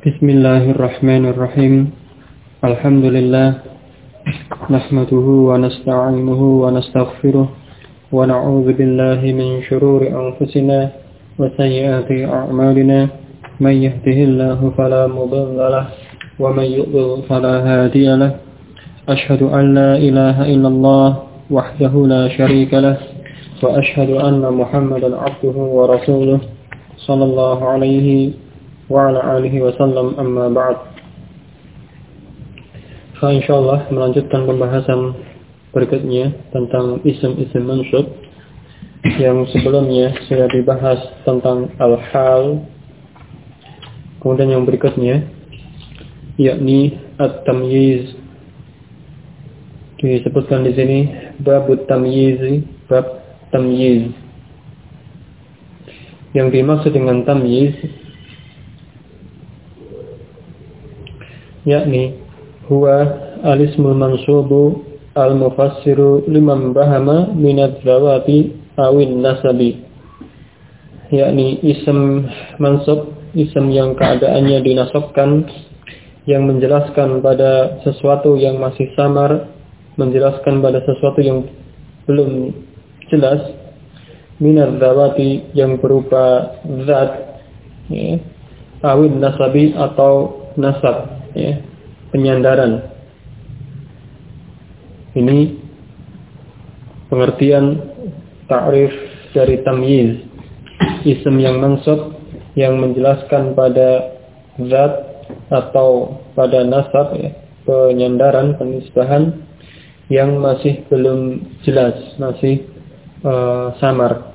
Bismillahirrahmanirrahim. Alhamdulillah. Nahmaduhu wa nasta'inuhu wa nastaghfiruh. Wa na'udzu billahi min shururi anfusina wa sayyiati a'malina. Man yahdihillahu fala mudilla lahu wa man yudlil fala hadiya lahu. Ashhadu an la ilaha illallah wahdahu la syarika lahu wa ashhadu anna Muhammadan 'abduhu wa rasuluh sallallahu alaihi wa ala alihi wasallam, amma ba'd. Insyaallah melanjutkan pembahasan berikutnya tentang isim-isim mansub. Yang sebelumnya sudah dibahas tentang al-hal. Kemudian yang berikutnya yakni at-tamyiz. Disebutkan di sini bab tamyiz, bab tamyiz. Yang dimaksud dengan tamyiz yakni huwa al-ismul mansubu al-mufassiru liman bahama minadz zawati awin nasabi, yakni isim mansub, isim yang keadaannya dinasabkan, yang menjelaskan pada sesuatu yang masih samar, menjelaskan pada sesuatu yang belum jelas, minadz zawati yang berupa zat, ya, awin nasabi atau nasab, ya, penyandaran. Ini pengertian ta'rif dari tamyiz, isim yang mansub yang menjelaskan pada zat atau pada nasab, ya, penyandaran, penisbahan yang masih belum jelas, masih samar.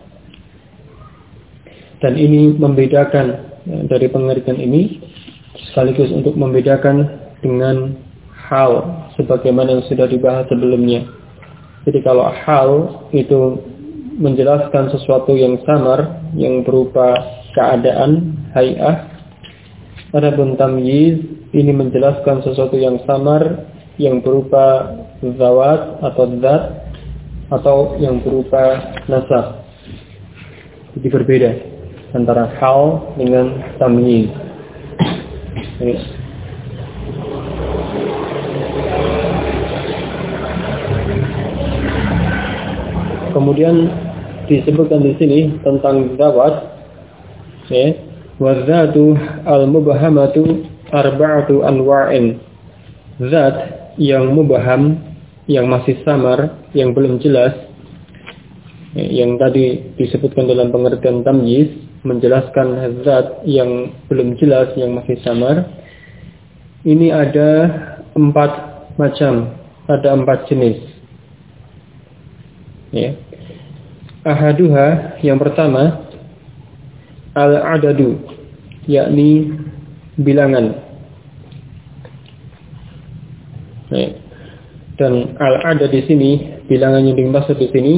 Dan ini membedakan, ya, dari pengertian ini sekaligus untuk membedakan dengan hal sebagaimana yang sudah dibahas sebelumnya. Jadi kalau hal itu menjelaskan sesuatu yang samar, yang berupa keadaan, hay'ah. Adapun tamyiz ini menjelaskan sesuatu yang samar, yang berupa zawat atau zat, atau yang berupa nasab. Jadi berbeda antara hal dengan tamyiz. Kemudian disebutkan di sini tentang zawat, ya, wazatu al-mubhamatu arba'atu anwa'in. Zat yang mubham, yang masih samar, yang belum jelas, ya, yang tadi disebutkan dalam pengertian tamyiz, menjelaskan zat yang belum jelas, yang masih samar. Ini ada 4 macam, ada 4 jenis, ya. Ahaduha, yang pertama, al-adadu, yakni bilangan, ya. Dan al-adad di sini, bilangan yang dimaksud di sini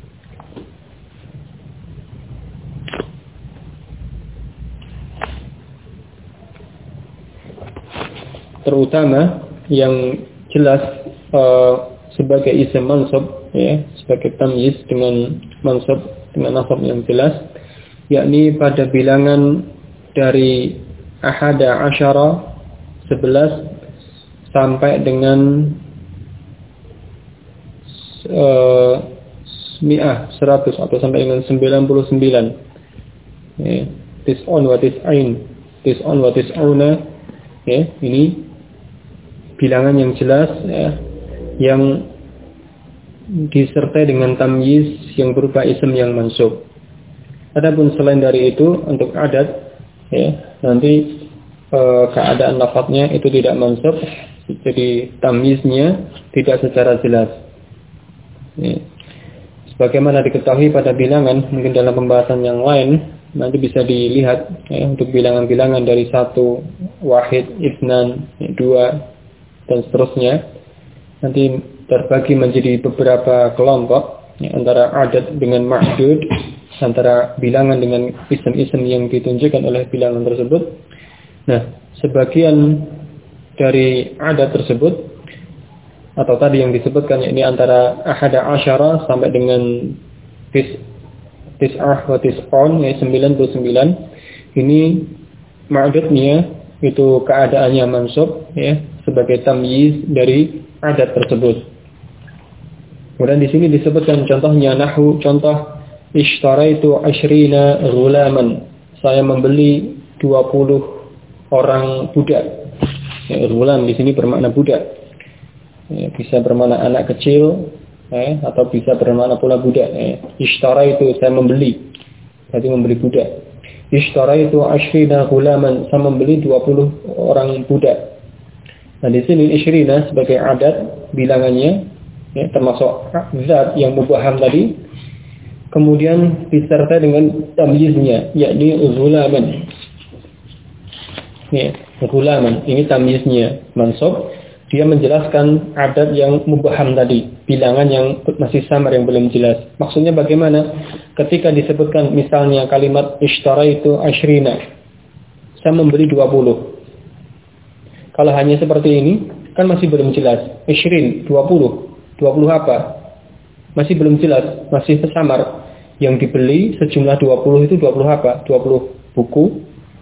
terutama yang jelas sebagai isim mansub, ya, sebagai tamyiz dengan mansub, dengan nasab yang jelas, yakni pada bilangan dari ahada asyara 11 sampai dengan 100 atau sampai dengan 99, ya, tis'un wa tis'ain, tis'un wa tis'una, ya, ini bilangan yang jelas, ya, yang disertai dengan tamyiz yang berupa isim yang mansub. Adapun selain dari itu untuk adat, ya, nanti keadaan lafadznya itu tidak mansub, jadi tamyiznya tidak secara jelas, ya. Sebagaimana diketahui pada bilangan, mungkin dalam pembahasan yang lain nanti bisa dilihat, ya, untuk bilangan-bilangan dari 1, wahid, itsnan, 2 dan seterusnya, nanti terbagi menjadi beberapa kelompok, ya, antara adat dengan ma'dud, antara bilangan dengan isim-isim yang ditunjukkan oleh bilangan tersebut. Nah, sebagian dari adat tersebut atau tadi yang disebutkan, ini antara ahada asyara sampai dengan tis'ah wa tis'un, 99, ini ma'adudnya itu keadaannya mansub ya sebagai tamyiz dari adat tersebut. Kemudian di sini disebutkan contohnya nahwu, contoh ishtaraitu 20 ghulaman. Saya membeli 20 orang budak. Ya, ghulam di sini bermakna budak. Ya, bisa bermakna anak kecil atau bisa bermakna pula budak. Ishtaraitu saya membeli. Berarti membeli budak. Ishtaraitu 20 ghulaman. Saya membeli 20 orang budak. Nah, di sini 20 sebagai adat bilangannya ya, termasuk zat yang mubaham tadi, kemudian disertai dengan tamyiznya, yakni ghulaman. Ya, ghulaman ini tamyiznya mansub, dia menjelaskan adat yang mubaham tadi, bilangan yang masih samar yang belum jelas. Maksudnya bagaimana? Ketika disebutkan misalnya kalimat ishtaraitu 20, saya membeli 20. Kalau hanya seperti ini, kan masih belum jelas. 20, 20 apa? Masih belum jelas, masih samar. Yang dibeli sejumlah 20 itu 20 apa? 20 buku,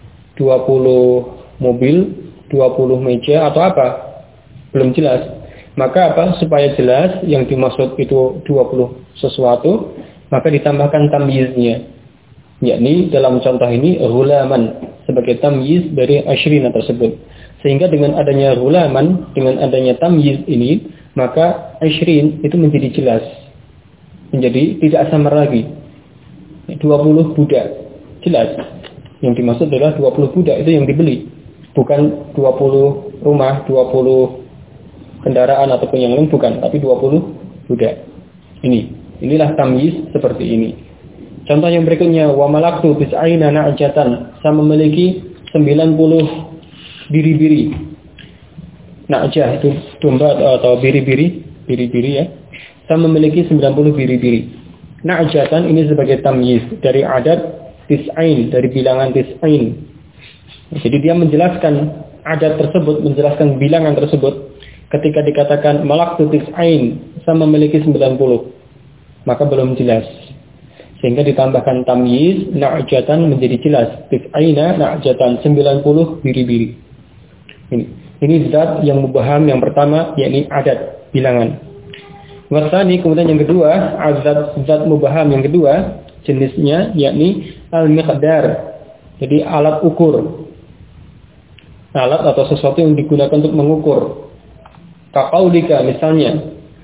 20 mobil, 20 meja atau apa? Belum jelas. Maka apa? Supaya jelas yang dimaksud itu 20 sesuatu, maka ditambahkan tamyiznya. Yakni dalam contoh ini ghulaman sebagai tamyiz dari 20 tersebut. Sehingga dengan adanya ghulaman, dengan adanya tamyiz ini, maka 20 itu menjadi jelas. Menjadi tidak samar lagi. 20 budak. Jelas. Yang dimaksud adalah 20 budak itu yang dibeli. Bukan 20 rumah, 20 kendaraan ataupun yang lain, bukan. Tapi 20 budak. Inilah tamyiz seperti ini. Contoh yang berikutnya, wa malaktu tis'aina na'jatan. Saya memiliki 90 biri-biri. Na'jah itu domba atau biri-biri ya. Saya memiliki 90 biri-biri. Na'jatan ini sebagai tamyiz dari adat tis'ain, dari bilangan tis'ain. Jadi dia menjelaskan adat tersebut, menjelaskan bilangan tersebut. Ketika dikatakan malaktu tis'ain, saya memiliki 90. Maka belum jelas. Sehingga ditambahkan tamyiz, na'jatan menjadi jelas. Tis'aina na'jatan, 90 biri-biri. Ini zat yang mubaham yang pertama, yakni adat, bilangan. Wasani, kemudian yang kedua, zat mubaham yang kedua, jenisnya yakni al-miqdar. Jadi alat ukur. Alat atau sesuatu yang digunakan untuk mengukur. Kaqaulika misalnya,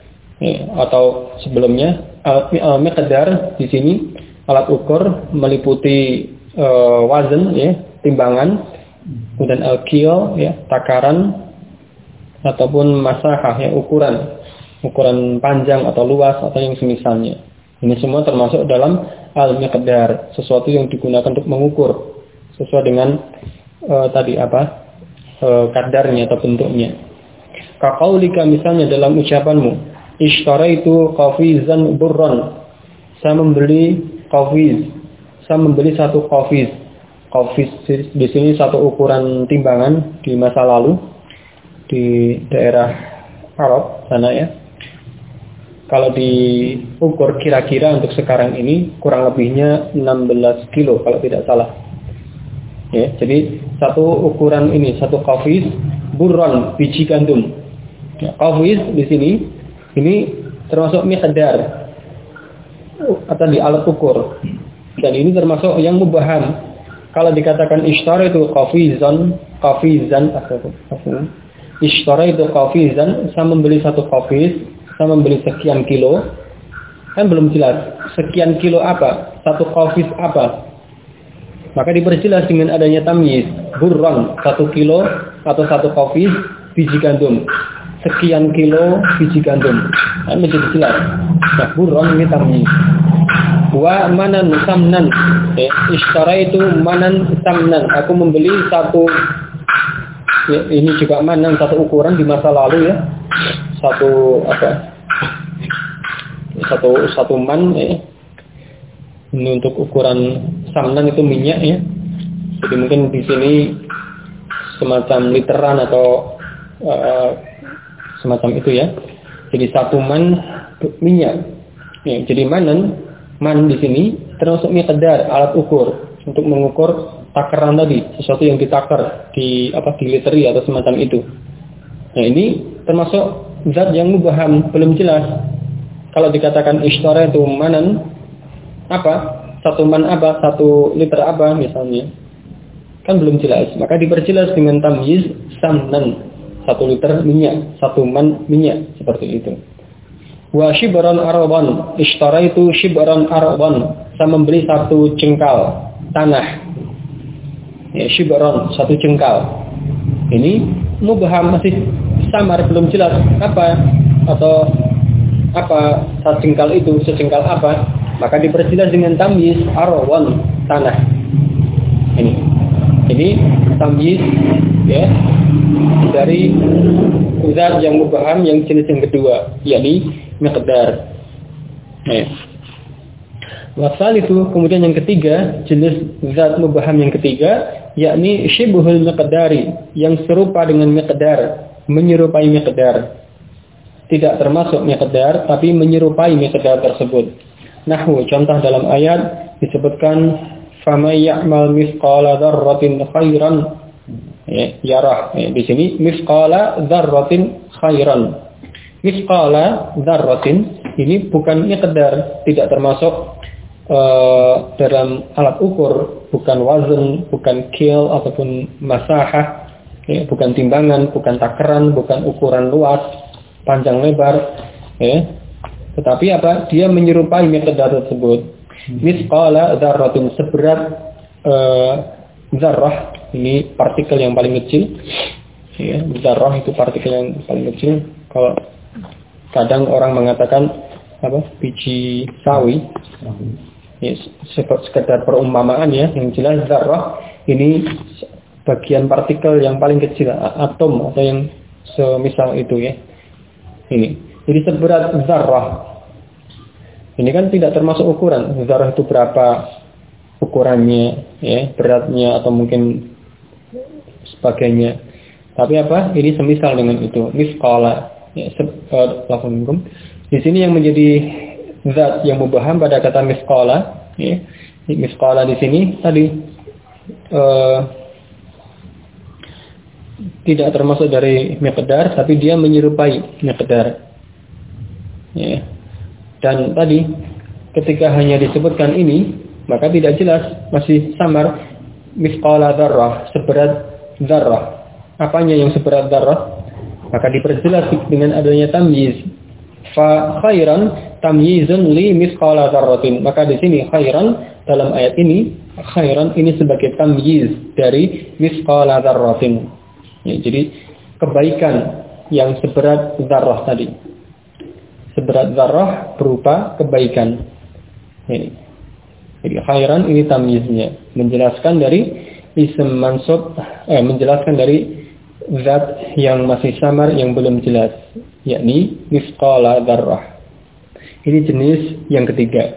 atau sebelumnya, al-miqdar di sini alat ukur meliputi wazan ya, timbangan. Kemudian al-qiyal ya, takaran ataupun masahah ya, ukuran panjang atau luas atau yang semisalnya. Ini semua termasuk dalam al-miqdar, sesuatu yang digunakan untuk mengukur sesuai dengan kadarnya atau bentuknya. Kaqaulika misalnya dalam ucapanmu, ishtaraitu qafizan burran. Saya membeli qafiz. Saya membeli satu qafiz. Qafiz di sini satu ukuran timbangan di masa lalu di daerah Arab sana ya. Kalau diukur kira-kira untuk sekarang ini kurang lebihnya 16 kilo kalau tidak salah. Ya, jadi satu ukuran ini satu qafiz burran biji gandum. Ya, qafiz di sini ini termasuk miqdar atau di alat ukur. Dan ini termasuk yang mubaham. Kalau dikatakan ishtaraitu qafizan, ishtaraitu qafizan, saya membeli satu qafiz, saya membeli sekian kilo, kan belum jelas. Sekian kilo apa? Satu qafiz apa? Maka diperjelas dengan adanya tamyiz, burran, 1 kilo atau satu qafiz biji gandum. Sekian kilo biji gandum. Kan menjadi jelas. Nah, burran ini tamyiz. Wa manan samnan, ishtaraitu manan samnan. Aku membeli satu, ya, ini juga manan satu ukuran di masa lalu ya, satu man ya. Ini untuk ukuran samnan itu minyak ya. Jadi mungkin di sini semacam literan atau semacam itu ya. Jadi satu man minyak. Ya, jadi man di sini termasuk miqdar, alat ukur untuk mengukur takeran tadi, sesuatu yang ditakar, diliteri atau semacam itu. Nah, ini termasuk zat yang mubham, belum jelas. Kalau dikatakan ishtara itu manan apa? Satu man apa? 1 liter apa misalnya? Kan belum jelas. Maka diperjelas dengan tamyiz samnan. 1 liter minyak, 1 man minyak, seperti itu. Wa shibran araban, ishtara itu shibran araban, saya membeli 1 jengkal tanah. Ya, shibran 1 jengkal. Ini mubham, masih samar, belum jelas apa atau apa sejengkal itu, sejengkal apa. Maka diperjelas dengan tamyiz araban, tanah. Ini tamyiz ya dari zat yang mubham yang jenis yang kedua, yakni miqdar. Wasal itu kemudian yang ketiga, jenis zat mubham yang ketiga, yakni syibhul miqdari, yang serupa dengan miqdar, menyerupai miqdar. Tidak termasuk miqdar, tapi menyerupai miqdar tersebut. Nahwu, contoh dalam ayat disebutkan famay ya'mal mithqala dzarratin khairan yarah. Di sini mithqala dzarratin khairan. Mithqala dzarratin ini bukan miqdar, tidak termasuk dalam alat ukur, bukan wazn, bukan kil ataupun masahah, bukan timbangan, bukan takaran, bukan ukuran luas, panjang lebar, tetapi apa? Dia menyerupai miqdar tersebut. Mithqala dzarratin, seberat zarrah, ini partikel yang paling kecil. Zarrah itu partikel yang paling kecil. Kalau kadang orang mengatakan biji sawi, sekedar perumpamaan ya, yang jelas zarrah ini bagian partikel yang paling kecil, atom atau yang semisal itu ya. Jadi seberat zarrah. Ini kan tidak termasuk ukuran. Zarrah itu berapa ukurannya, ya, beratnya atau mungkin sebagainya. Tapi apa? Ini semisal dengan itu. Mithqala. Ya, di sini yang menjadi zat yang mubham pada kata mithqala, ya. Mithqala di sini tadi tidak termasuk dari miqdar, tapi dia menyerupai miqdar. Ya. Dan tadi ketika hanya disebutkan ini, maka tidak jelas, masih samar. Mithqala dzarrah, seberat dzarrah. Apanya yang seberat dzarrah? Maka diperjelas dengan adanya tamyiz. Fa khairan tamyizun li mithqala dzarratin. Maka di sini khairan dalam ayat ini, khairan ini sebagai tamyiz dari mithqala dzarratin. Ya, jadi kebaikan yang seberat dzarrah tadi. Seberat dzarrah berupa kebaikan. Jadi khairan ini tamyiznya, menjelaskan dari ism mansub, menjelaskan dari zat yang masih samar yang belum jelas, yakni mithqala dzarrah. Ini jenis yang ketiga.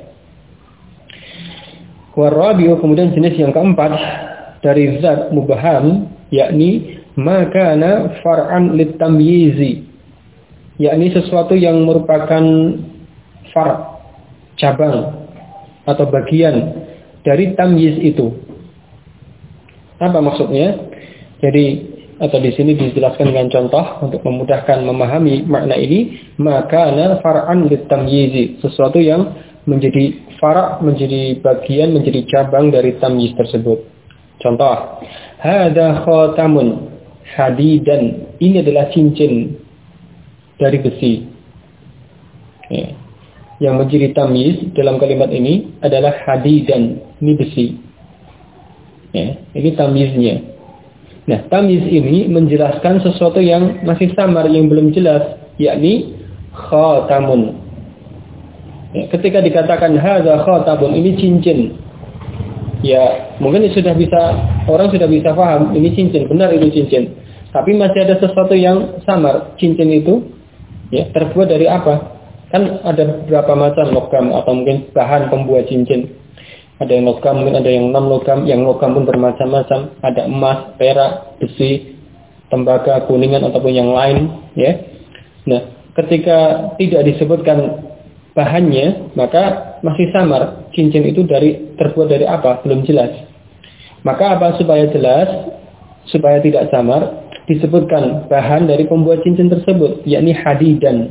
Warabi'u, kemudian jenis yang keempat dari zat mubham, yakni ma kana far'an litamyizi, yakni sesuatu yang merupakan far', cabang atau bagian dari tamyiz itu. Apa maksudnya? Jadi atau di sini dijelaskan dengan contoh untuk memudahkan memahami makna ini. Maka far'an litamyizi, sesuatu yang menjadi far', menjadi bagian, menjadi cabang dari tamyiz tersebut. Contoh, hadza khatamun hadidan, ini adalah cincin dari besi. Ya. Yang menjadi tamyiz dalam kalimat ini adalah hadidan, ini besi. Ya, ini tamyiznya. Nah, tamyiz ini menjelaskan sesuatu yang masih samar, yang belum jelas, yakni khatamun. Ya, ketika dikatakan hadza khatamun, ini cincin. Ya, mungkin orang sudah bisa paham, ini cincin, benar itu cincin. Tapi masih ada sesuatu yang samar. Cincin itu ya terbuat dari apa? Kan ada beberapa macam logam atau mungkin bahan pembuat cincin. Ada yang logam, mungkin ada yang non logam, yang logam pun bermacam-macam. Ada emas, perak, besi, tembaga, kuningan ataupun yang lain, ya. Nah, ketika tidak disebutkan bahannya, maka masih samar. Cincin itu terbuat dari apa? Belum jelas. Maka apa supaya jelas, supaya tidak samar, disebutkan bahan dari pembuat cincin tersebut, yakni hadidan,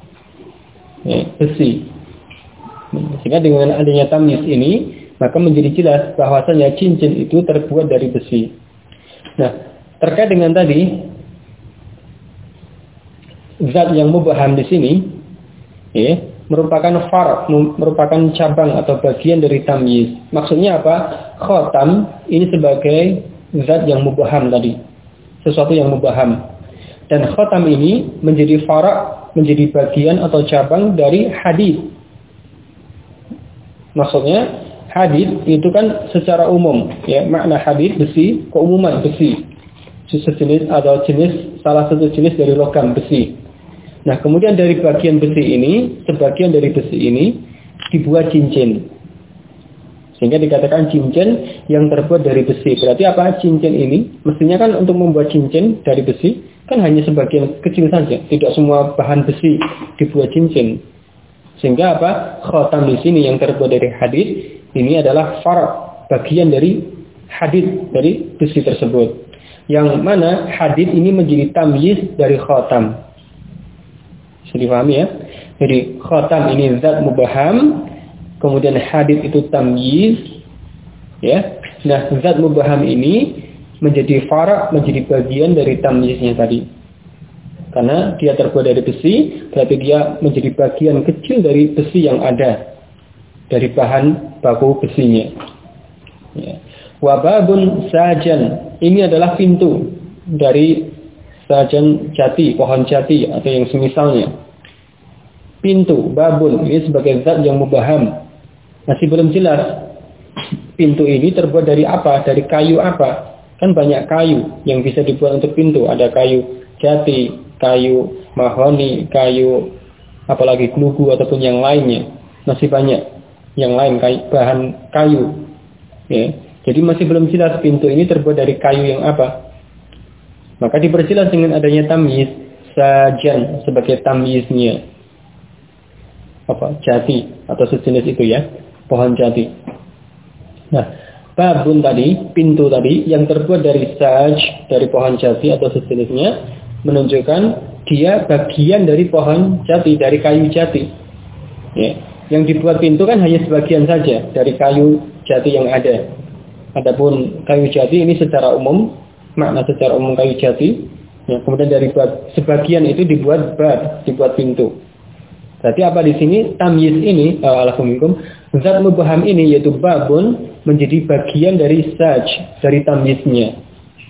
besi. Sehingga dengan adanya tamyiz ini, maka menjadi jelas bahwasanya cincin itu terbuat dari besi. Nah, terkait dengan tadi zat yang mubham di sini, merupakan merupakan cabang atau bagian dari tamyiz. Maksudnya apa? Khotam ini sebagai zat yang mubham tadi, sesuatu yang mubham. Dan khotam ini menjadi fara', menjadi bagian atau cabang dari hadid. Maksudnya hadid itu kan secara umum, makna hadid besi, keumuman besi. Sejenis atau salah satu jenis dari logam besi. Nah, kemudian dari bagian besi ini, sebagian dari besi ini dibuat cincin. Sehingga dikatakan cincin yang terbuat dari besi. Berarti apa? Cincin ini mestinya kan untuk membuat cincin dari besi kan hanya sebagian kecil saja. Tidak semua bahan besi dibuat cincin. Sehingga apa? Khotam di sini yang terbuat dari hadid ini adalah bagian dari hadid, dari besi tersebut. Yang mana hadid ini menjadi tamyiz dari khotam. Bisa dipahami ya? Jadi khotam ini zat mubham, kemudian hadid itu tamyiz, ya. Nah, zat mubham ini menjadi fara', menjadi bagian dari tamyiznya tadi. Karena dia terbuat dari besi, berarti dia menjadi bagian kecil dari besi yang ada, dari bahan baku besinya. Ya. Wababun sajan, ini adalah pintu dari sajan jati, pohon jati atau yang semisalnya. Pintu, babun, ini sebagai zat yang mubham. Masih belum jelas pintu ini terbuat dari apa, dari kayu apa. Kan banyak kayu yang bisa dibuat untuk pintu. Ada kayu jati, kayu mahoni, kayu apalagi glugu ataupun yang lainnya. Masih banyak yang lain bahan kayu. Ya. Jadi masih belum jelas pintu ini terbuat dari kayu yang apa. Maka diperjelas dengan adanya tamyiz sajan sebagai tamyiznya. Apa? Jati atau sejenis itu ya, pohon jati. Nah, babun tadi, pintu tadi yang terbuat dari saj, dari pohon jati atau sejenisnya, menunjukkan dia bagian dari pohon jati, dari kayu jati. Ya. Yang dibuat pintu kan hanya sebagian saja dari kayu jati yang ada. Adapun kayu jati ini secara umum, makna secara umum kayu jati, ya, kemudian dari sebagian itu dibuat dibuat pintu. Berarti apa di sini? Tamyiz ini, alaikum, zat mubham ini yaitu babun menjadi bagian dari saj, dari tamyiznya,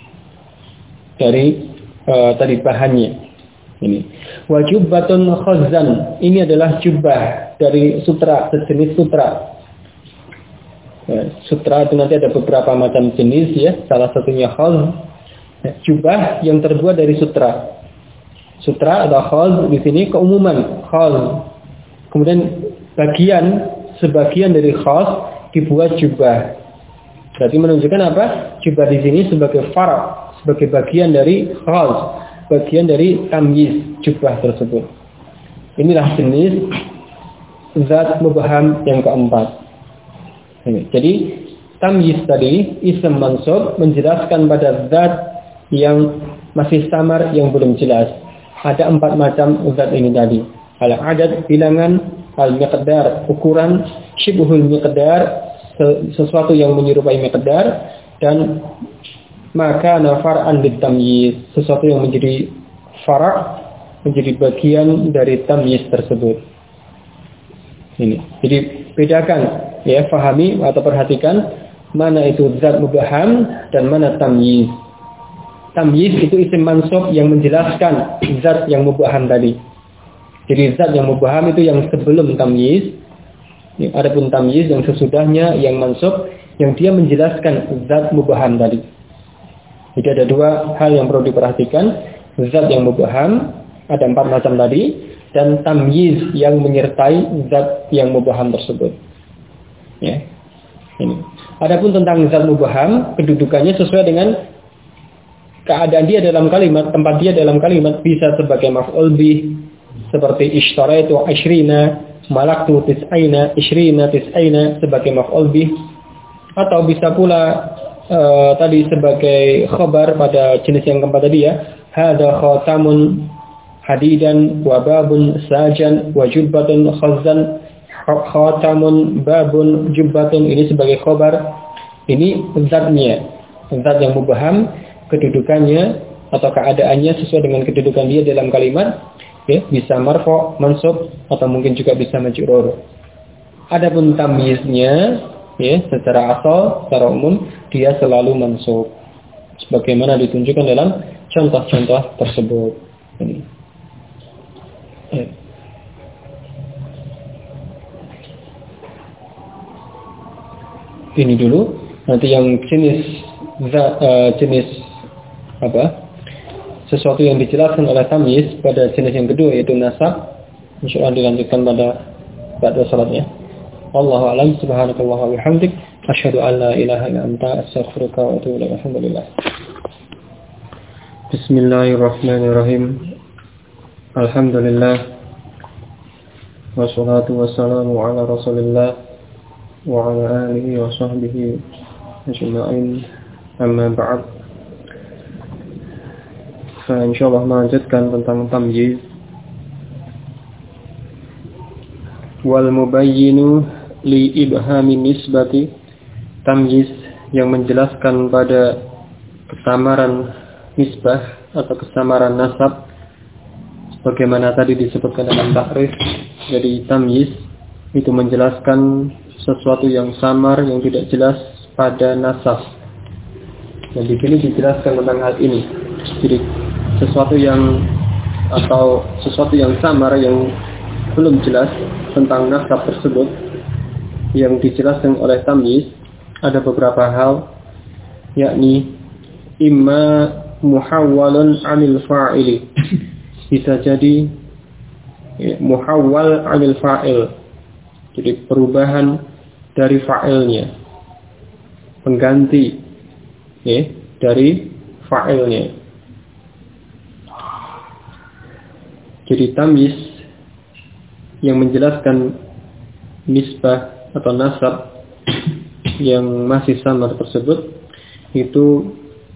dari tadi bahannya. Ini wajubbatun khazan, ini adalah jubah dari sutra, sejenis sutra. Sutra itu nanti ada beberapa macam jenis ya. Salah satunya khaz, jubah yang terbuat dari sutra. Sutra atau khaz di sini keumuman khaz. Kemudian sebagian dari khaz dibuat jubah. Berarti menunjukkan apa? Jubah di sini sebagai far', sebagai bagian dari khaz, bagian dari tamyiz jubah tersebut. Inilah jenis zat mubham yang keempat. Jadi tamyiz tadi ism mansub menjelaskan pada zat yang masih samar, yang belum jelas. Ada 4 macam zat ini tadi. Al-adad, bilangan, al-miqdar, ukuran, syibhul miqdar, sesuatu yang menyerupai miqdar, dan maka nafar'an litamyiz, sesuatu yang menjadi fara', menjadi bagian dari tamyiz tersebut. Ini. Jadi bedakan, ya, fahami atau perhatikan mana itu zat mubham dan mana tamyiz. Tamyiz itu isim mansub yang menjelaskan zat yang mubham tadi. Jadi zat yang mubham itu yang sebelum tamyiz. Adapun tamyiz yang sesudahnya, yang mansub, yang dia menjelaskan zat mubham tadi. Jadi ada 2 hal yang perlu diperhatikan. Zat yang mubham ada 4 macam tadi, dan tamyiz yang menyertai zat yang mubham tersebut. Ya. Ini. Adapun tentang zat mubham, kedudukannya sesuai dengan keadaan dia dalam kalimat, tempat dia dalam kalimat, bisa sebagai maf'ul bih, seperti ishtaraitu 20, malaktu 20, 20 sebagai maf'ul bih, atau bisa pula tadi sebagai khabar pada jenis yang keempat tadi ya. Hadza khatamun hadidan wa babun sajan wa jubbatun khazzan. Khatamun babun jubbatun ini sebagai khabar. Ini zatnya, zat yang mubham, kedudukannya atau keadaannya sesuai dengan kedudukan dia dalam kalimat, ya, bisa marfu', mansub atau mungkin juga bisa majrur. Adapun tamyiznya, ya, secara asal, secara umum dia selalu mansub, sebagaimana ditunjukkan dalam contoh-contoh tersebut. Ini. Ya. Ini dulu. Nanti yang jenis sesuatu yang dijelaskan oleh tamyiz pada jenis yang kedua yaitu nasab, insyaallah dilanjutkan pada salatnya. Wallahu a'lam. Subhanakallah wa bihamdik asyhadu an la ilaha illa anta astaghfiruka wa atubu ilaik. Alhamdulillah. Bismillahirrahmanirrahim. Alhamdulillah. Wassalatu wassalamu ala Rasulillah wa ala alihi wa sahbihi ajma'in. Amma ba'd. Insyaallah melanjutkan tentang tamyiz. Wal mubayyinu li ibhami nisbati, tamyiz yang menjelaskan pada kesamaran nisbah atau kesamaran nasab sebagaimana tadi disebutkan dalam takrif. Jadi tamyiz itu menjelaskan sesuatu yang samar, yang tidak jelas pada nasab. Dan di sini dijelaskan tentang hal ini. Jadi sesuatu yang samar yang belum jelas tentang nasab tersebut yang dijelaskan oleh tamyiz ada beberapa hal, yakni imma muhawwalun 'anil fa'ili, bisa jadi muhawwal 'anil fa'il, jadi perubahan dari fa'ilnya, pengganti dari fa'ilnya. Jadi tamyiz yang menjelaskan nisbah atau nasab yang masih samar tersebut itu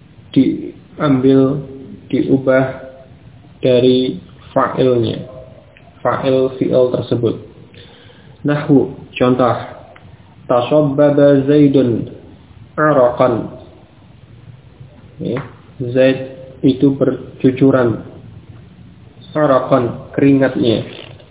diubah dari fa'ilnya, fa'il fi'il tersebut. Nahwu, contoh, tashabbaba Zaidun araqan. Zaid itu bercucuran, araqan, keringatnya.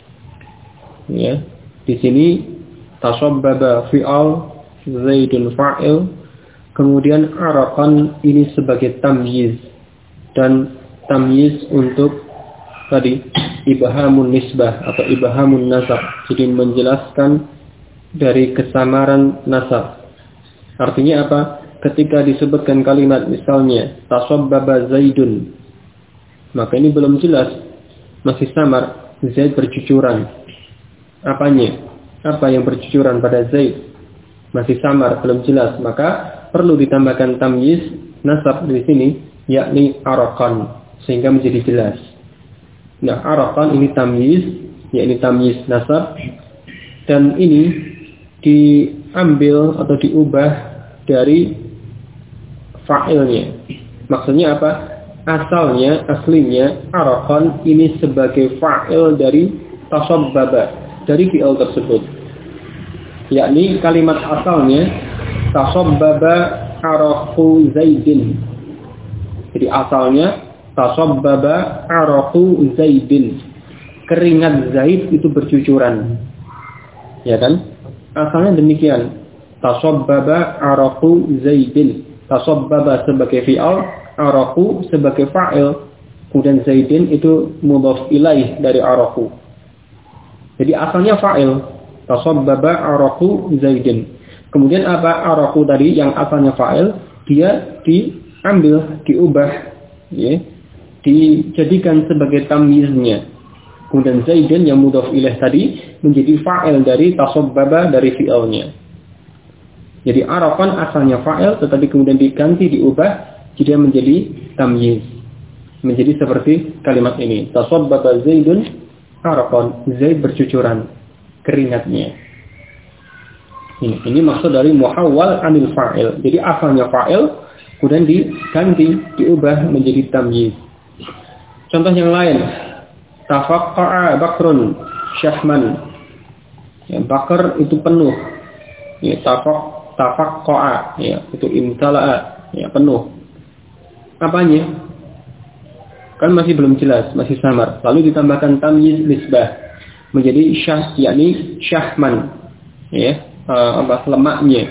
Ya, di sini tashabbaba fi'al, Zaidun fa'il, kemudian araqan ini sebagai tamyiz, dan tamyiz untuk tadi ibhamun nisbah atau ibhamun nasab, jadi menjelaskan dari kesamaran nasab. Artinya apa? Ketika disebutkan kalimat misalnya tashabbaba Zaidun, maka ini belum jelas, masih samar, Zaid bercucuran. Apanya? Apa yang bercucuran pada Zaid? Masih samar, belum jelas, maka perlu ditambahkan tamyiz nasab di sini, yakni araqan, sehingga menjadi jelas. Nah, araqan ini tamyiz, yakni tamyiz nasab, dan ini diambil atau diubah dari fa'ilnya. Maksudnya apa? Aslinya araqan ini sebagai fa'il dari tashabbaba, dari fi'il tersebut. Yakni kalimat asalnya tashabbaba araqu Zaidin. Jadi asalnya tashabbaba araqu Zaidin, keringat Zaid itu bercucuran. Ya kan? Asalnya demikian. Tashabbaba araqu Zaidin. Tashabbaba sebagai fi'il, araqu sebagai fa'il. Kemudian Zaidin itu mudhaf ilaih dari araqu. Jadi asalnya fa'il. Tashabbaba araqu Zaidin. Kemudian apa? Araqu tadi yang asalnya fa'il, dia diambil, diubah, ya, dijadikan sebagai tamyiznya. Kemudian Zaidin yang mudhaf ilaih tadi menjadi fa'il dari tashabbaba, dari fi'ilnya. Jadi araqan asalnya fa'il, tetapi kemudian diganti, diubah, jadi menjadi tamyiz. Menjadi seperti kalimat ini. Tashabbaba Zaidun araqan. Zaid bercucuran keringatnya. Ini maksud dari muhawwal anil fa'il. Jadi asalnya fa'il kemudian diganti, diubah menjadi tamyiz. Contoh yang lain, tafaqqa'a bakrun syahman. Ya, bakar itu penuh. Ya, tafaqqa'a ya, itu imtala'a, ya, penuh. Apanya? Kan masih belum jelas, masih samar. Lalu ditambahkan tamyiz nisbah menjadi yakni syahman. Ya, lemaknya.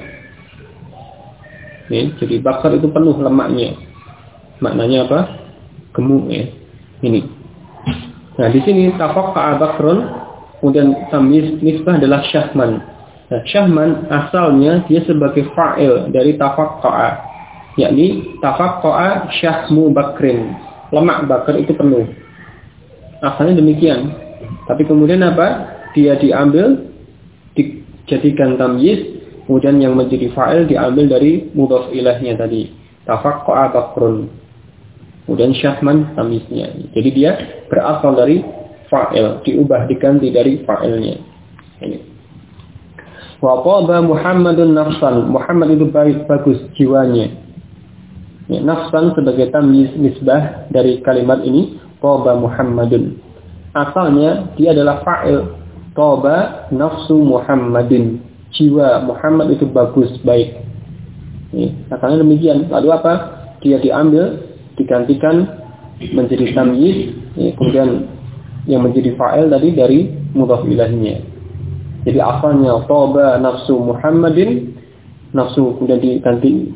Ya, jadi bakar itu penuh lemaknya. Maknanya apa? Gemuk ya. Ini. Nah, di sini tafaqqa'a bakrun, kemudian tamyiz nisbah adalah syahman. Nah, syahman asalnya dia sebagai fa'il dari tafaqqa'a, yakni tafaqqa'a syahmu bakrin. Lemak bakar itu penuh. Asalnya demikian. Tapi kemudian apa? Dia diambil, dijadikan tamyiz, kemudian yang menjadi fa'il diambil dari mudhaf ilahnya tadi. Tafaqqa'a bakrun. Kemudian syahman tamyiznya. Jadi dia berasal dari fa'il, diubah diganti dari fa'ilnya. Ini. Wa qaba Muhammadun nafsan. Muhammad itu baik, bagus jiwanya. Ya, nafsan sebagai tamyiz nisbah dari kalimat ini, qaba Muhammadun. Asalnya dia adalah fa'il. Qaba nafsu Muhammadin. Jiwa Muhammad itu bagus, baik. Ya, asalnya demikian. Lalu apa? Dia diambil, digantikan menjadi tamyiz, ya, kemudian yang menjadi fa'il tadi dari mudhaf ilaihinya. Jadi asalnya qaba nafsu Muhammadin, nafsu kemudian diganti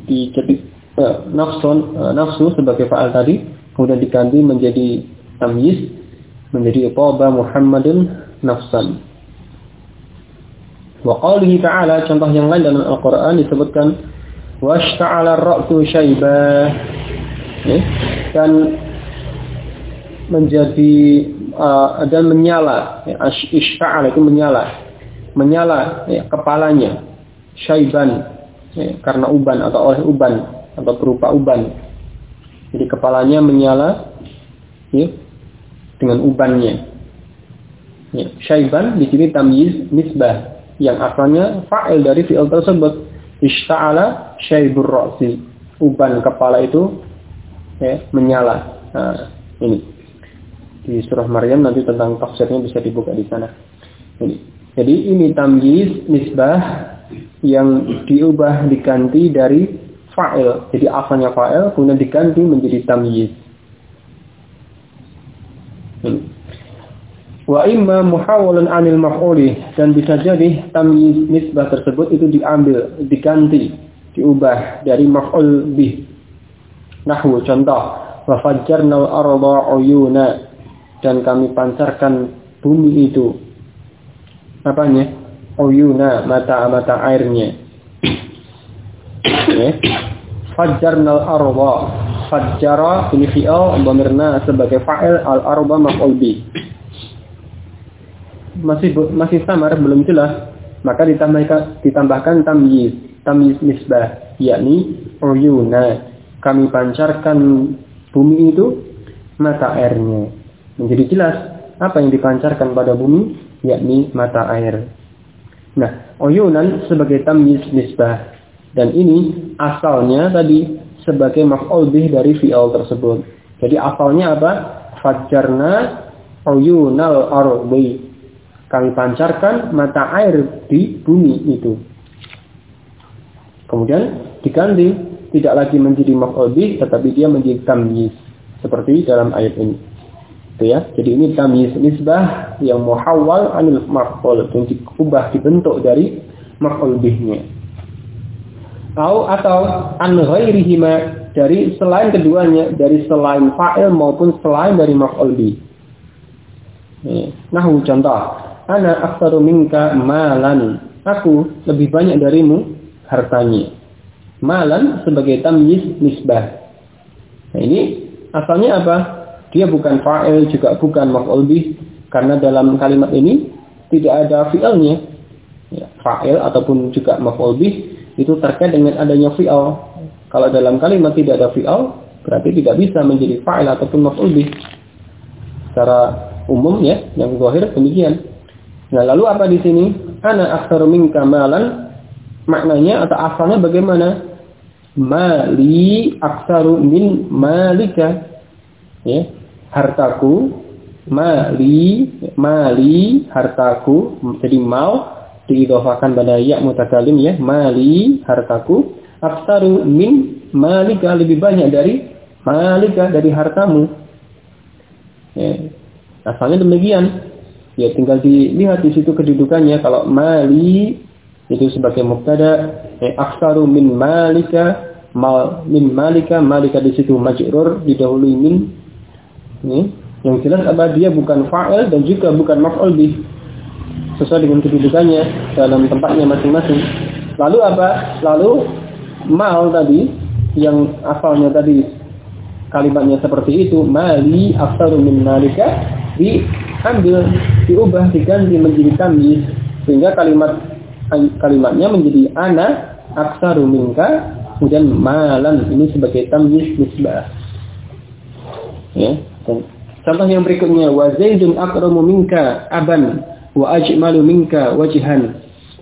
nafsu sebagai fa'il tadi, kemudian diganti menjadi tamyiz menjadi qaba Muhammadun nafsan. Wa qaulihi ta'ala, contoh yang lain dalam Al-Qur'an disebutkan washta'ala ar-ra'su shaybah, dan menjadi dan menyala, ishta'ala itu menyala ya, kepalanya syaiban ya, karena uban atau oleh uban atau berupa uban. Jadi kepalanya menyala ya, dengan ubannya. Ya, syaiban di sini tamyiz nisbah yang asalnya fa'il dari fi'il tersebut. Ishta'ala syaibur ra'si. Uban kepala itu ya, menyala. Nah, ini di surah Maryam nanti tentang tafsirnya bisa dibuka di sana. Ini. Jadi ini tamyiz nisbah yang diubah diganti dari fa'il. Jadi asalnya fa'il kemudian diganti menjadi tamyiz. Wa imma muhawwalun 'anil maf'uli, dan bisa jadi tamyiz nisbah tersebut itu diambil, diganti, diubah dari maf'ul bih. Nahwu contoh, wa fajjarnal arda 'uyuna, dan kami pancarkan bumi itu apanya? Uyuna, mata-mata airnya. Okay. Fajjarnal arda. Fajjara ini fi'il, dhamirna sebagai fa'il, al-arda maf'ul bih. Masih samar, belum jelas, maka ditambahkan tamyiz nisbah, yakni uyuna, kami pancarkan bumi itu mata airnya. Menjadi jelas apa yang dipancarkan pada bumi, yakni mata air. Nah, uyunan sebagai tamyiz nisbah, dan ini asalnya tadi sebagai maf'ul bih dari fi'il tersebut. Jadi asalnya apa? Fajjarna uyunal ardi, kami pancarkan mata air di bumi itu. Kemudian diganti, tidak lagi menjadi maf'ul bih, tetapi dia menjadi tamyiz seperti dalam ayat ini. Itu ya. Jadi ini tamyiz nisbah yang muhawwal anil maf'ul, yang diubah, dibentuk dari maf'ul bihnya. Atau an ghairihima, dari selain keduanya, dari selain fa'il maupun selain dari maf'ul bih. Nahwu contoh, ana aktsaru minka malan, aku lebih banyak darimu hartanya. Malan sebagai tamyiz nisbah. Nah, ini asalnya apa? Dia bukan fa'il, juga bukan maf'ul bih, karena dalam kalimat ini tidak ada fi'ilnya. Ya, fa'il ataupun juga maf'ul bih itu terkait dengan adanya fi'il. Kalau dalam kalimat tidak ada fi'il, berarti tidak bisa menjadi fa'il ataupun maf'ul bih. Secara umum ya, yang zahir demikian. Nah, lalu apa di sini? Ana aktsaru minka malan, maknanya atau asalnya bagaimana? Mali aksaru min malika. Ya, hartaku, mali hartaku. Jadi mal diidhofahkan pada ya mutakalim ya, mali hartaku aksaru min malika, lebih banyak dari malika, dari hartamu. Ya, asalnya demikian. Ya, tinggal dilihat di situ kedudukannya. Kalau mali itu sebagai mubtada, aksaru min malika, min malika di situ majrur didahului min. Yang jelas apa, dia bukan fa'il dan juga bukan maf'ul bih, sesuai dengan kedudukannya dalam tempatnya masing-masing. Lalu apa? Lalu mal tadi yang asalnya tadi kalimatnya seperti itu, mali aksaru min malika, diambil, diubah, diganti menjadi tamyiz, sehingga kalimatnya menjadi ana aksaru minka, kemudian malan, ini sebagai tamyiz nisbah. Ya. Contoh yang berikutnya, wa zaidun akramu minka aban wa ajmalu minka wajhan.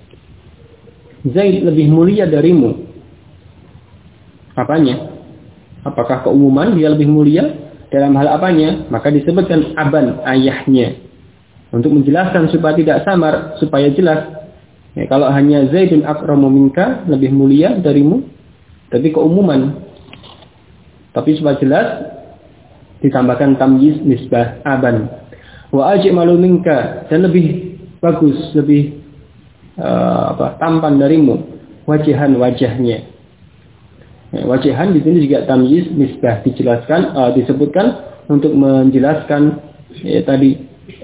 Zaid lebih mulia darimu. Apanya? Apakah keumuman dia lebih mulia? Dalam hal apanya? Maka disebutkan aban, ayahnya. Untuk menjelaskan supaya tidak samar, supaya jelas. Ya, kalau hanya Zaidun akramu minka, lebih mulia darimu, tapi keumuman. Tapi supaya jelas, ditambahkan tamyiz nisbah aban. Wa ajmalu minka, dan lebih bagus, lebih tampan darimu, wajihan, wajahnya. Ya, wajihan di sini juga tamyiz nisbah dijelaskan, disebutkan untuk menjelaskan tadi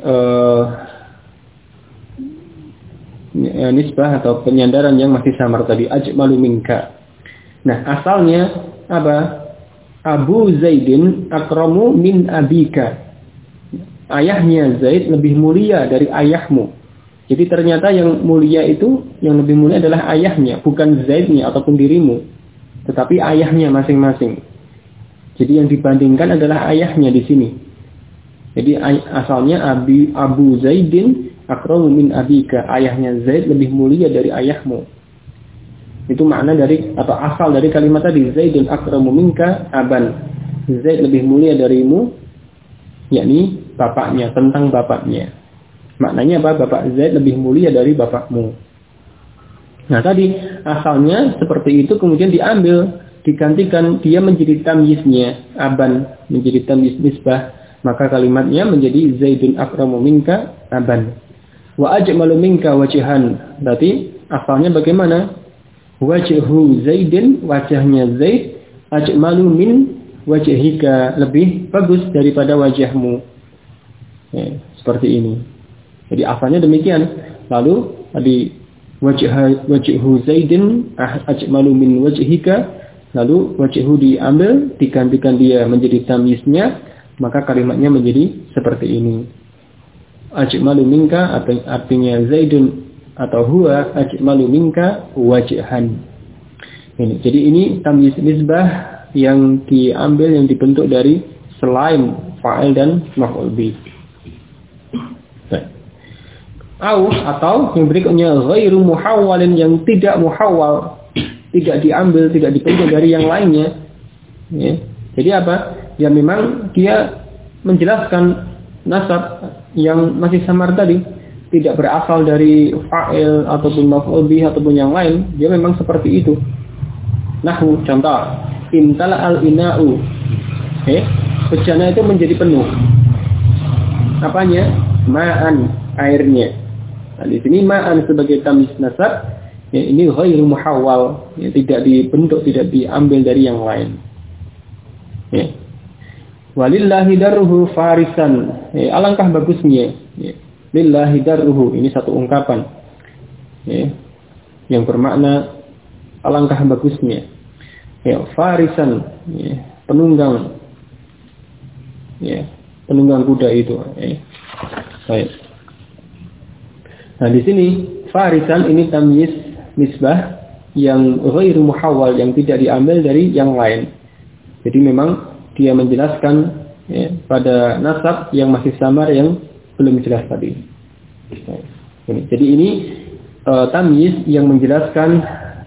nisbah atau penyandaran yang masih samar tadi, ajmalu minka. Nah, asalnya apa? Abu Zaidin akramu min abika. Ayahnya Zaid lebih mulia dari ayahmu. Jadi ternyata yang mulia itu, yang lebih mulia adalah ayahnya, bukan Zaidnya ataupun dirimu, tetapi ayahnya masing-masing. Jadi yang dibandingkan adalah ayahnya di sini. Jadi asalnya Abu Zaidin akramu min abika. Ayahnya Zaid lebih mulia dari ayahmu. Itu makna dari atau asal dari kalimat tadi, Zaidun akramu minka aban. Zaid lebih mulia darimu, yakni bapaknya, tentang bapaknya. Maknanya apa? Bapak Zaid lebih mulia dari bapakmu. Nah, tadi asalnya seperti itu, kemudian diambil, digantikan, dia menjadi tamyiznya, aban, menjadi tamyiz nisbah, maka kalimatnya menjadi Zaidun akramu minka aban. Wa ajmalu minka wajhan. Berarti asalnya bagaimana? Wajhu Zaidin, wajahnya Zaid, ajmalu min wajhika, lebih bagus daripada wajahmu. Ya, seperti ini. Jadi asalnya demikian. Lalu tadi wajhu Zaidin ajmalu min wajhika, lalu wajhu diambil, digantikan dia menjadi tamyiznya, maka kalimatnya menjadi seperti ini. Ajmalu minka artinya Zaidun atau huwa ajmalu minka wajhan. Ini. Jadi ini tamyiz nisbah yang diambil, yang dibentuk dari selain fa'il dan maf'ul bih. Atau yang berikutnya ghairu muhawwalin, yang tidak muhawwal, tidak diambil, tidak dibentuk dari yang lainnya. Ya. Jadi apa? Ya memang dia menjelaskan nasab yang masih samar tadi, tidak berasal dari fa'il ataupun maf'ul bih ataupun yang lain, dia memang seperti itu. Nahwu, contoh, imtala al-ina'u. Bejana itu menjadi penuh. Apanya? Ma'an, airnya. Nah, di sini ma'an sebagai tamyiz nasab, ya, ini ghairu muhawwal, ya, tidak dibentuk, tidak diambil dari yang lain. Ya. Walillahi darruhu farisan. Ya, alangkah bagusnya. Ya. Lillahi darruhu, ini satu ungkapan, ya, yang bermakna alangkah bagusnya. Ya, farisan, ya, penunggang, ya, penunggang kuda itu. Ya. Baik. Nah, di sini farisan ini tamyiz nisbah yang ghairu muhawwal, yang tidak diambil dari yang lain. Jadi memang dia menjelaskan, ya, pada nasab yang masih samar, yang belum jelas tadi. Jadi ini tamyiz yang menjelaskan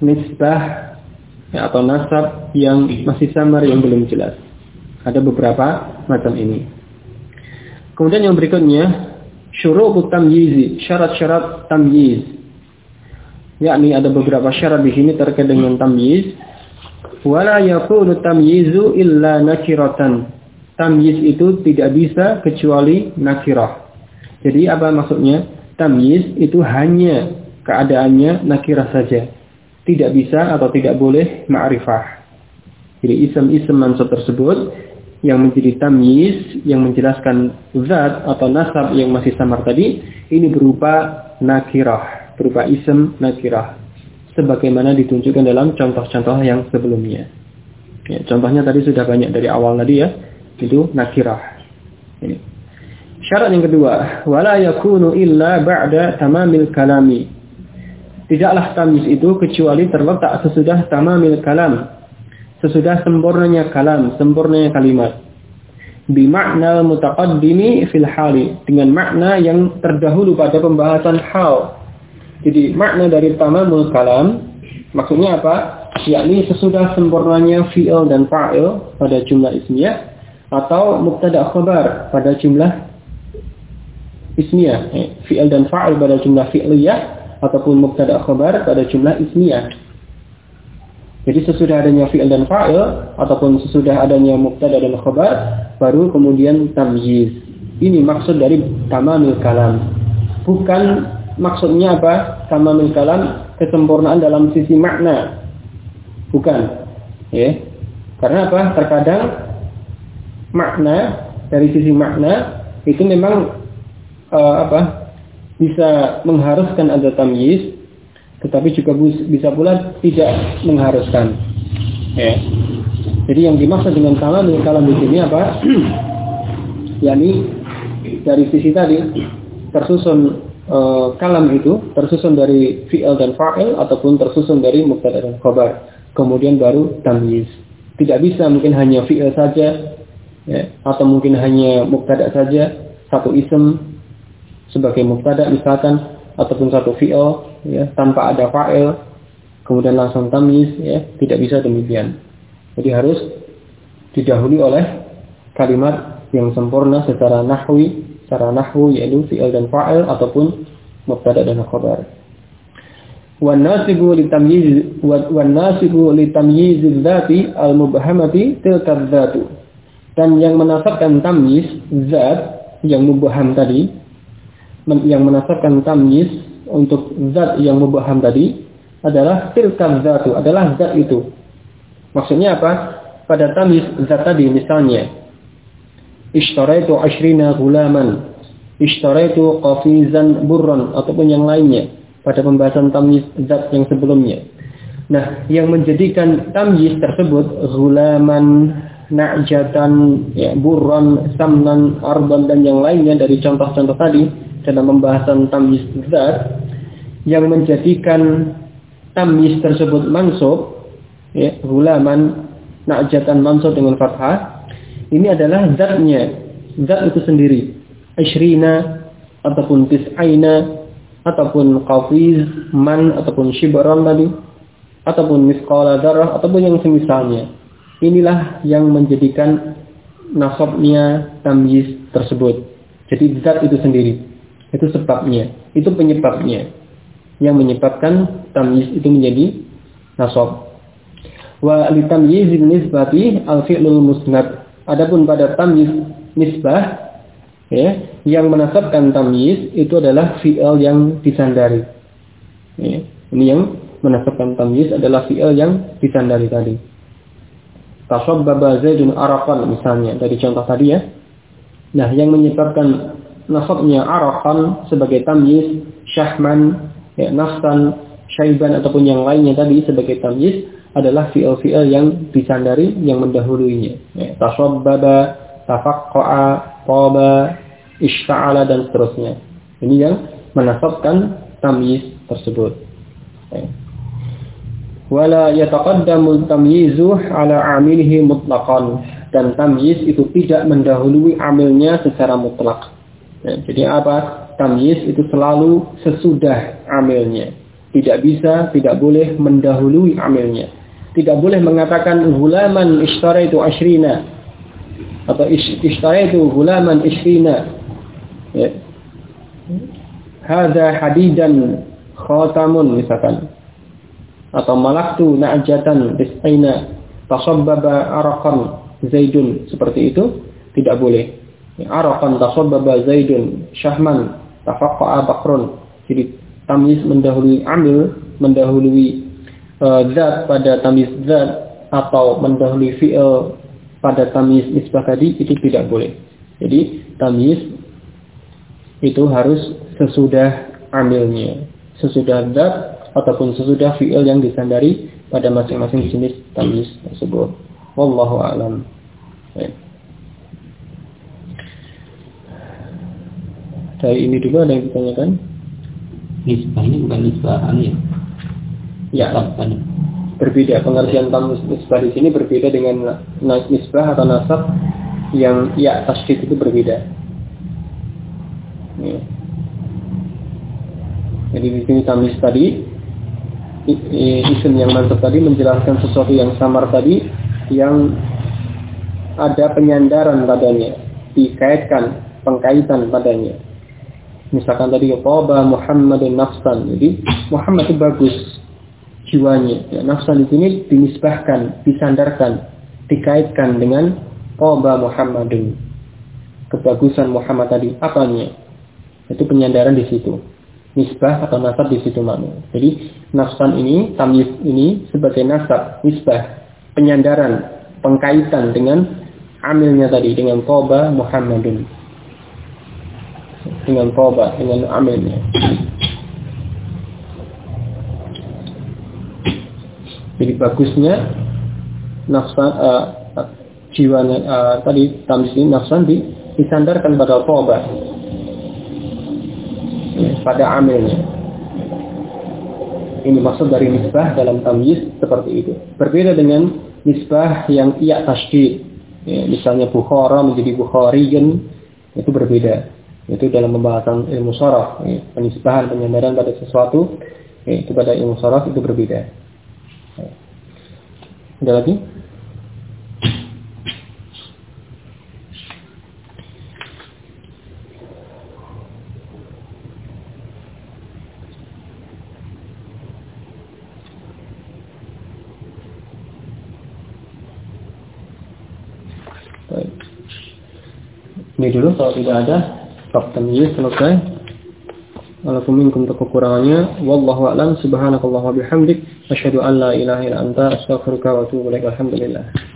nisbah atau nasab yang masih samar, yang belum jelas. Ada beberapa macam ini. Kemudian yang berikutnya, syurutut tamyiz, syarat-syarat tamyiz. Yakni ada beberapa syarat di sini terkait dengan tamyiz. Wala yakunu tamyizu illa nakiratan. Tamyiz itu tidak bisa kecuali nakirah. Jadi apa maksudnya? Tamyiz itu hanya keadaannya nakirah saja. Tidak bisa atau tidak boleh ma'rifah. Jadi isim-isim mansub tersebut yang menjadi tamyiz, yang menjelaskan zat atau nasab yang masih samar tadi, ini berupa nakirah, berupa isim nakirah. Sebagaimana ditunjukkan dalam contoh-contoh yang sebelumnya. Ya, contohnya tadi sudah banyak dari awal tadi ya, itu nakirah. Ini. Syarat yang kedua, wala yakunu illa ba'da tamamil kalami. Tidaklah tamyiz itu kecuali terletak sesudah tamamil kalam, sesudah sempurnanya kalam, sempurnanya kalimat. Bi ma'nal mutaqaddimi fil hali, dengan makna yang terdahulu pada pembahasan hal. Jadi makna dari tamamul kalam maksudnya apa? Yakni sesudah sempurnanya fi'il dan fa'il pada jumlah ismiyah, atau mubtada' khabar pada jumlah ismiyah, fi'il dan fa'il pada jumlah fi'liyah, ataupun mubtada' khabar pada jumlah ismiyah. Jadi sesudah adanya fi'il dan fa'il ataupun sesudah adanya mubtada' dan khabar, baru kemudian tamyiz. Ini maksud dari tamamul kalam. Bukan maksudnya apa? Tamamul kalam kesempurnaan dalam sisi makna. Bukan. Ya. Karena apa? Terkadang makna, dari sisi makna itu memang bisa mengharuskan ada tamyiz, tetapi juga bisa pula tidak mengharuskan. Ya. Jadi yang dimaksud dengan tamamul kalam di sini apa? yakni dari sisi tadi tersusun kalam itu tersusun dari fi'il dan fa'il ataupun tersusun dari mubtada dan khabar. Kemudian baru tamyiz. Tidak bisa mungkin hanya fi'il saja, ya, atau mungkin hanya mubtada saja, satu isim sebagai mubtada misalkan, ataupun satu fi'il ya, tanpa ada fa'il kemudian langsung tamyiz, ya, tidak bisa demikian. Jadi harus didahului oleh kalimat yang sempurna secara nahwu yaitu fi'il dan fa'il ataupun mubtada dan khabar. Wan nasibu li tamyiz dzati al-mubhamati tilka dzatu. Dan yang menasabkan tamyiz zat yang mubham tadi, yang menasabkan tamyiz untuk zat yang mubham tadi adalah tilka dzatu, adalah zat itu. Maksudnya apa? Pada tamyiz zat tadi misalnya ishtaraitu 20 gulaman, ishtaraitu qafizan burran, ataupun yang lainnya pada pembahasan tamyiz zat yang sebelumnya. Nah, yang menjadikan tamyiz tersebut gulaman, na'jatan, ya, burran, samnan, arban dan yang lainnya dari contoh-contoh tadi dalam pembahasan tamyiz zat, yang menjadikan tamyiz tersebut mansub, ya, gulaman, na'jatan mansub dengan fathah, ini adalah zatnya, zat itu sendiri. 20 ataupun tis'aina ataupun qafiz, man ataupun shibran tadi, ataupun misqala dzarrah ataupun yang semisalnya. Inilah yang menjadikan nasabnya tamyiz tersebut. Jadi zat itu sendiri. Itu sebabnya, itu penyebabnya yang menyebabkan tamyiz itu menjadi nasab. Wa li tamyiz nisbati al-fi'lul musnad. Adapun pada tamyiz nisbah, ya, yang menasabkan tamyiz itu adalah fi'il yang disandari. Ya, ini yang menasabkan tamyiz adalah fi'il yang disandari tadi. Tashabbaba Zaidun araqan misalnya dari contoh tadi ya. Nah, yang menyebabkan nasabnya araqan sebagai tamyiz, syahman, ya, nafsan, syaiban ataupun yang lainnya tadi sebagai tamyiz adalah fi'il-fi'il yang disandari yang mendahuluinya. Ya, tashabbaba, tafaqqa'a, qaba, ishta'ala dan seterusnya. Ini yang menasabkan tamyiz tersebut. Ya. Wala yataqaddamu tamyizu ala amilihi mutlaqan, dan tamyiz itu tidak mendahului amilnya secara mutlak. Ya, jadi apa? Tamyiz itu selalu sesudah amilnya. tidak boleh mendahului amilnya. Tidak boleh mengatakan hulaman ishtaraitu ashrina atau ishtaraitu hulaman ishrina. Ya. Hadza hadidan khatamun misalkan. Atau malaktu na'jatan tis'ina tasabbaba araqan zaidun, seperti itu tidak boleh. Araqan tasabbaba zaidun syahman tafaqqa'a bakrun. Jadi tamyiz mendahului amil, mendahului zat pada tamyiz zat, atau mendahului fi'il pada tamyiz nisbah tadi, itu tidak boleh. Jadi tamyiz itu harus sesudah amilnya, sesudah zat ataupun sesudah fi'il yang disandari pada masing-masing jenis tamyiz tersebut. Wallahu a'lam. Dari ini dulu ada yang ditanyakan? Nisbah ini bukan nisbah ya? Ya, berbeda. Pengertian tamyiz nisbah di sini berbeda dengan nisbah atau nasab yang ya tasydid, itu berbeda. Ya. Jadi di sini tamyiz tadi, isim yang mansub tadi menjelaskan sesuatu yang samar tadi, yang ada penyandaran padanya, dikaitkan, pengkaitan padanya. Misalkan tadi qaba Muhammadun nafsan, jadi Muhammad itu bagus jiwanya. Ya, nafsan di sini dinisbahkan, disandarkan, dikaitkan dengan qaba Muhammadun. Kebagusan Muhammad tadi, apanya? Itu penyandaran di situ. Nisbah atau nasab di situ mana? Jadi nafsan ini, tamyiz ini sebagai nasab, nisbah, penyandaran, pengkaitan dengan amilnya tadi, dengan qaba Muhammadun. Dengan qaba, dengan amilnya. Jadi bagusnya nafsan, jiwanya tadi tamyiz ini nafsan disandarkan pada qaba, pada amilnya. Ini maksud dari nisbah dalam tamyiz seperti itu. Berbeda dengan nisbah yang iya tasydid. Ya, misalnya Bukhara menjadi Bukhariyun, itu berbeda. Itu dalam pembahasan ilmu sharaf. Ya, penisbahan, penyandaran pada sesuatu, ya, itu pada ilmu sharaf itu berbeda. Ya. Ada lagi? Ini dulu, kalau tidak ada bab tamyiz selesai. Walaupun minkum kekurangannya, wallahu a'lam. Subhanakallahumma bihamdik, asyhadu an la ilaha illa anta, astaghfiruka wa atubu ilaik. Alhamdulillah.